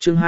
Chương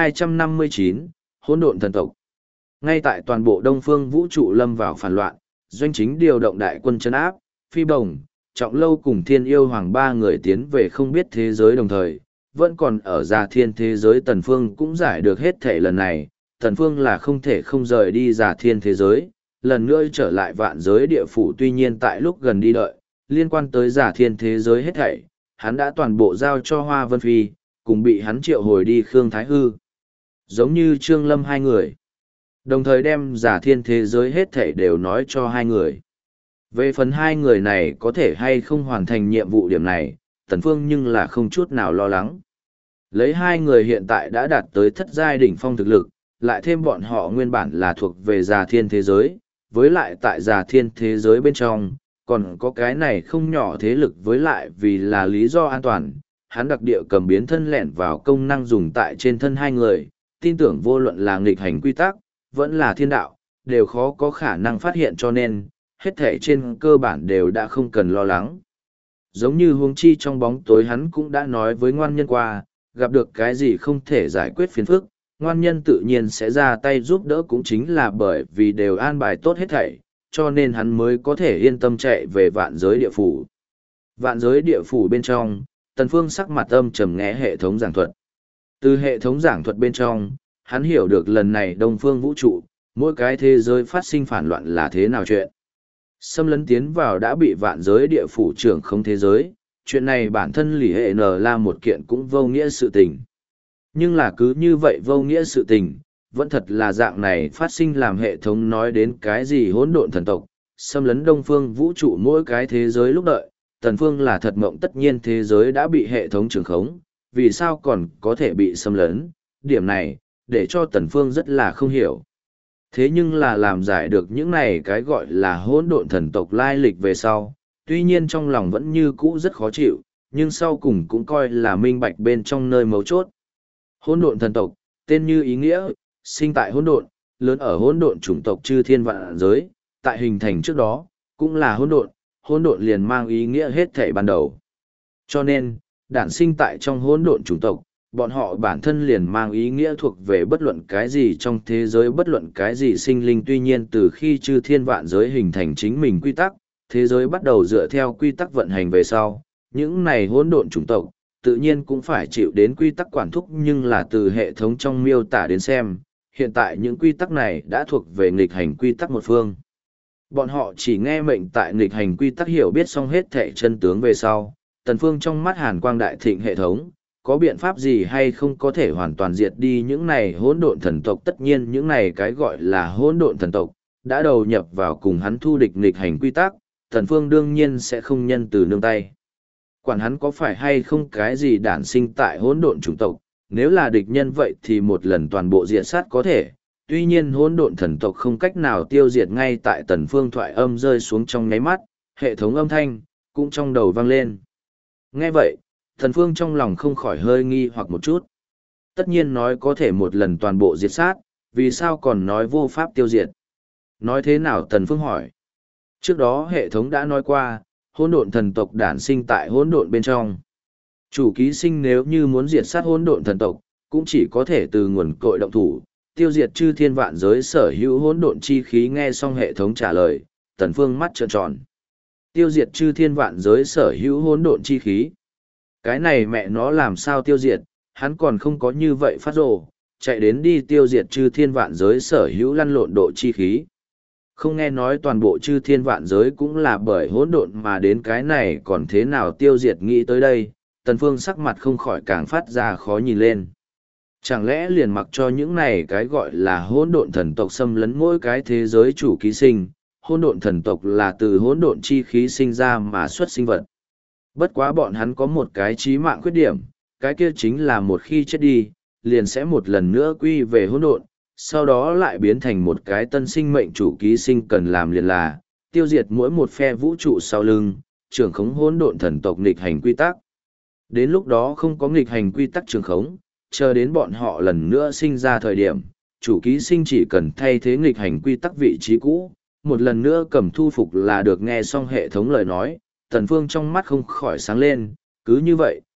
259, Hỗn độn thần tộc. Ngay tại toàn bộ Đông Phương vũ trụ lâm vào phản loạn, doanh chính điều động đại quân trấn áp, Phi Bồng, Trọng Lâu cùng Thiên Yêu Hoàng ba người tiến về không biết thế giới đồng thời, vẫn còn ở Già Thiên thế giới Tần Phương cũng giải được hết thể lần này, Tần Phương là không thể không rời đi Già Thiên thế giới, lần nữa trở lại vạn giới địa phủ. Tuy nhiên tại lúc gần đi đợi, liên quan tới Già Thiên thế giới hết thảy, hắn đã toàn bộ giao cho Hoa Vân Phi, cùng bị hắn triệu hồi đi Khương Thái Hư. Giống như Trương Lâm hai người. Đồng thời đem Già Thiên thế giới hết thảy đều nói cho hai người. Về phần hai người này có thể hay không hoàn thành nhiệm vụ điểm này, Tần Phương nhưng là không chút nào lo lắng. Lấy hai người hiện tại đã đạt tới thất giai đỉnh phong thực lực, lại thêm bọn họ nguyên bản là thuộc về Già Thiên thế giới, với lại tại Già Thiên thế giới bên trong, còn có cái này không nhỏ thế lực, với lại vì là lý do an toàn, hắn đặc địa cầm biến thân lẻn vào công năng dùng tại trên thân hai người, tin tưởng vô luận là nghịch hành quy tắc, vẫn là thiên đạo, đều khó có khả năng phát hiện, cho nên, hết thể trên cơ bản đều đã không cần lo lắng. Giống như huống chi trong bóng tối hắn cũng đã nói với ngoan nhân qua, gặp được cái gì không thể giải quyết phiền phức, ngoan nhân tự nhiên sẽ ra tay giúp đỡ, cũng chính là bởi vì đều an bài tốt hết thảy, cho nên hắn mới có thể yên tâm chạy về vạn giới địa phủ. Vạn giới địa phủ bên trong, Tần Phương sắc mặt âm trầm nghe hệ thống giảng thuật. Từ hệ thống giảng thuật bên trong, hắn hiểu được lần này Đông Phương vũ trụ, mỗi cái thế giới phát sinh phản loạn là thế nào chuyện. Xâm lấn tiến vào đã bị vạn giới địa phủ trưởng không thế giới, chuyện này bản thân lì hệ N là một kiện cũng vô nghĩa sự tình. Nhưng là cứ như vậy vô nghĩa sự tình, vẫn thật là dạng này phát sinh làm hệ thống nói đến cái gì hỗn độn thần tộc, xâm lấn Đông Phương vũ trụ mỗi cái thế giới lúc đợi, Tần Phương là thật mộng tất nhiên thế giới đã bị hệ thống trưởng khống, vì sao còn có thể bị xâm lấn, điểm này, để cho Tần Phương rất là không hiểu. Thế nhưng là làm giải được những này cái gọi là hỗn độn thần tộc lai lịch về sau, tuy nhiên trong lòng vẫn như cũ rất khó chịu, nhưng sau cùng cũng coi là minh bạch bên trong nơi mấu chốt. Hỗn độn thần tộc, tên như ý nghĩa, sinh tại hỗn độn, lớn ở hỗn độn chủng tộc chư thiên vạn giới, tại hình thành trước đó, cũng là hỗn độn liền mang ý nghĩa hết thảy ban đầu. Cho nên, đản sinh tại trong hỗn độn chủng tộc, bọn họ bản thân liền mang ý nghĩa thuộc về bất luận cái gì trong thế giới, bất luận cái gì sinh linh. Tuy nhiên từ khi chư thiên vạn giới hình thành chính mình quy tắc, thế giới bắt đầu dựa theo quy tắc vận hành về sau, những này hỗn độn chủng tộc, tự nhiên cũng phải chịu đến quy tắc quản thúc, nhưng là từ hệ thống trong miêu tả đến xem, hiện tại những quy tắc này đã thuộc về nghịch hành quy tắc một phương. Bọn họ chỉ nghe mệnh tại nghịch hành quy tắc, hiểu biết xong hết thể chân tướng về sau, Tần Phương trong mắt hàn quang đại thịnh, hệ thống có biện pháp gì hay không có thể hoàn toàn diệt đi những này hỗn độn thần tộc. Tất nhiên những này cái gọi là hỗn độn thần tộc đã đầu nhập vào cùng hắn thu địch nghịch hành quy tắc, Tần Phương đương nhiên sẽ không nhân từ nương tay. Quản hắn có phải hay không cái gì đản sinh tại hỗn độn chủng tộc, nếu là địch nhân vậy thì một lần toàn bộ diệt sát có thể. Tuy nhiên hỗn độn thần tộc không cách nào tiêu diệt. Ngay tại Tần Phương thoại âm rơi xuống trong nháy mắt, hệ thống âm thanh cũng trong đầu vang lên. Nghe vậy, Tần Phương trong lòng không khỏi hơi nghi hoặc một chút. Tất nhiên nói có thể một lần toàn bộ diệt sát, vì sao còn nói vô pháp tiêu diệt? Nói thế nào? Tần Phương hỏi. Trước đó hệ thống đã nói qua, hỗn độn thần tộc đản sinh tại hỗn độn bên trong. Chủ ký sinh nếu như muốn diệt sát hỗn độn thần tộc, cũng chỉ có thể từ nguồn cội động thủ, tiêu diệt chư thiên vạn giới sở hữu hỗn độn chi khí. Nghe xong hệ thống trả lời, Tần Phương mắt trợn tròn. Tiêu diệt chư thiên vạn giới sở hữu hỗn độn chi khí. Cái này mẹ nó làm sao tiêu diệt, hắn còn không có như vậy phát rồ, chạy đến đi tiêu diệt chư thiên vạn giới sở hữu lăn lộn độ chi khí. Không nghe nói toàn bộ chư thiên vạn giới cũng là bởi hỗn độn mà đến, cái này còn thế nào tiêu diệt? Nghĩ tới đây, Tần Phương sắc mặt không khỏi càng phát ra khó nhìn lên. Chẳng lẽ liền mặc cho những này cái gọi là hỗn độn thần tộc xâm lấn mỗi cái thế giới chủ ký sinh? Hỗn độn thần tộc là từ hỗn độn chi khí sinh ra mà xuất sinh vật. Bất quá bọn hắn có một cái chí mạng khuyết điểm, cái kia chính là một khi chết đi, liền sẽ một lần nữa quy về hỗn độn, sau đó lại biến thành một cái tân sinh mệnh. Chủ ký sinh cần làm liền là tiêu diệt mỗi một phe vũ trụ sau lưng, trưởng khống hỗn độn thần tộc nghịch hành quy tắc. Đến lúc đó không có nghịch hành quy tắc trưởng khống, chờ đến bọn họ lần nữa sinh ra thời điểm, chủ ký sinh chỉ cần thay thế nghịch hành quy tắc vị trí cũ, một lần nữa cầm thu phục là được. Nghe xong hệ thống lời nói, Tần Phương trong mắt không khỏi sáng lên, cứ như vậy,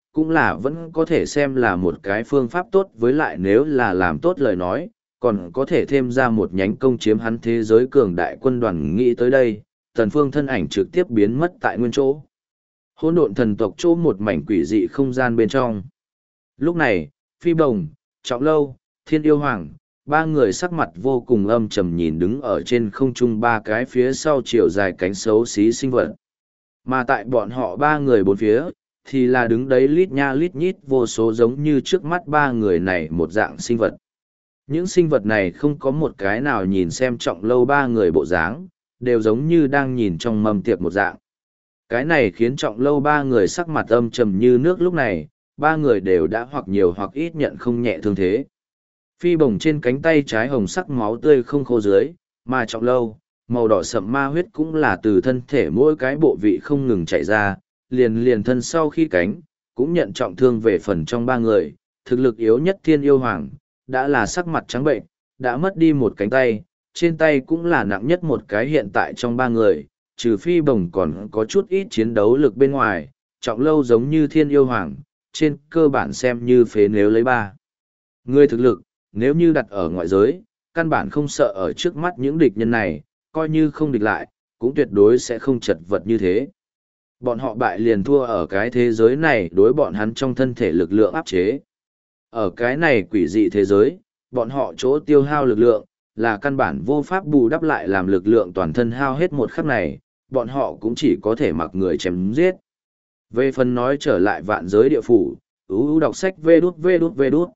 cũng là vẫn có thể xem là một cái phương pháp tốt, với lại nếu là làm tốt lời nói, còn có thể thêm ra một nhánh công chiếm hắn thế giới cường đại quân đoàn. Nghĩ tới đây, Tần Phương thân ảnh trực tiếp biến mất tại nguyên chỗ. Hỗn độn thần tộc chỗ một mảnh quỷ dị không gian bên trong. Lúc này, Phi Bồng, Trọng Lâu, Thiên Yêu Hoàng, ba người sắc mặt vô cùng âm trầm nhìn đứng ở trên không trung ba cái phía sau chiều dài cánh xấu xí sinh vật. Mà tại bọn họ ba người bốn phía, thì là đứng đấy lít nha lít nhít vô số giống như trước mắt ba người này một dạng sinh vật. Những sinh vật này không có một cái nào nhìn xem Trọng Lâu ba người bộ dáng, đều giống như đang nhìn trong mâm tiệc một dạng. Cái này khiến Trọng Lâu ba người sắc mặt âm trầm như nước. Lúc này, ba người đều đã hoặc nhiều hoặc ít nhận không nhẹ thương thế. Phi Bồng trên cánh tay trái hồng sắc máu tươi không khô dưới, mà Trọng Lâu, màu đỏ sậm ma huyết cũng là từ thân thể mỗi cái bộ vị không ngừng chạy ra, liền thân sau khi cánh, cũng nhận trọng thương về phần trong ba người, thực lực yếu nhất Thiên Yêu Hoàng, đã là sắc mặt trắng bệnh, đã mất đi một cánh tay, trên tay cũng là nặng nhất một cái hiện tại trong ba người, trừ Phi Bồng còn có chút ít chiến đấu lực bên ngoài, Trọng Lâu giống như Thiên Yêu Hoàng, trên cơ bản xem như phế nếu lấy ba người thực lực, nếu như đặt ở ngoại giới, căn bản không sợ ở trước mắt những địch nhân này, coi như không địch lại, cũng tuyệt đối sẽ không chật vật như thế. Bọn họ bại liền thua ở cái thế giới này đối bọn hắn trong thân thể lực lượng áp chế. Ở cái này quỷ dị thế giới, bọn họ chỗ tiêu hao lực lượng, là căn bản vô pháp bù đắp lại làm lực lượng toàn thân hao hết một khắc này, bọn họ cũng chỉ có thể mặc người chém giết. Về phần nói trở lại vạn giới địa phủ, đọc sách vê đút.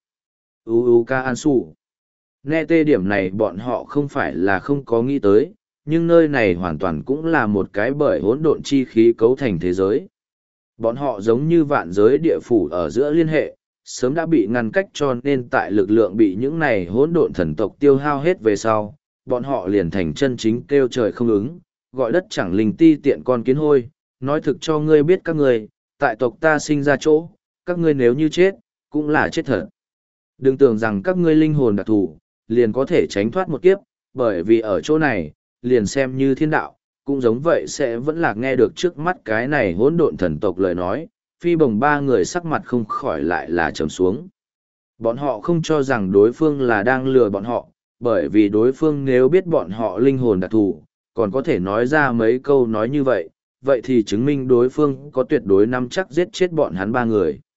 Ca An Sủ. Nghe tê điểm này bọn họ không phải là không có nghĩ tới, nhưng nơi này hoàn toàn cũng là một cái bởi hỗn độn chi khí cấu thành thế giới. Bọn họ giống như vạn giới địa phủ ở giữa liên hệ, sớm đã bị ngăn cách cho nên tại lực lượng bị những này hỗn độn thần tộc tiêu hao hết về sau, bọn họ liền thành chân chính kêu trời không ứng, gọi đất chẳng linh ti tiện con kiến hôi, nói thực cho ngươi biết các ngươi, tại tộc ta sinh ra chỗ, các ngươi nếu như chết, cũng là chết thật. Đừng tưởng rằng các ngươi linh hồn đặc thù, liền có thể tránh thoát một kiếp, bởi vì ở chỗ này, liền xem như thiên đạo, cũng giống vậy sẽ vẫn là nghe được trước mắt cái này hỗn độn thần tộc lời nói. Phi Bồng ba người sắc mặt không khỏi lại là trầm xuống. Bọn họ không cho rằng đối phương là đang lừa bọn họ, bởi vì đối phương nếu biết bọn họ linh hồn đặc thù, còn có thể nói ra mấy câu nói như vậy, vậy thì chứng minh đối phương có tuyệt đối nắm chắc giết chết bọn hắn ba người.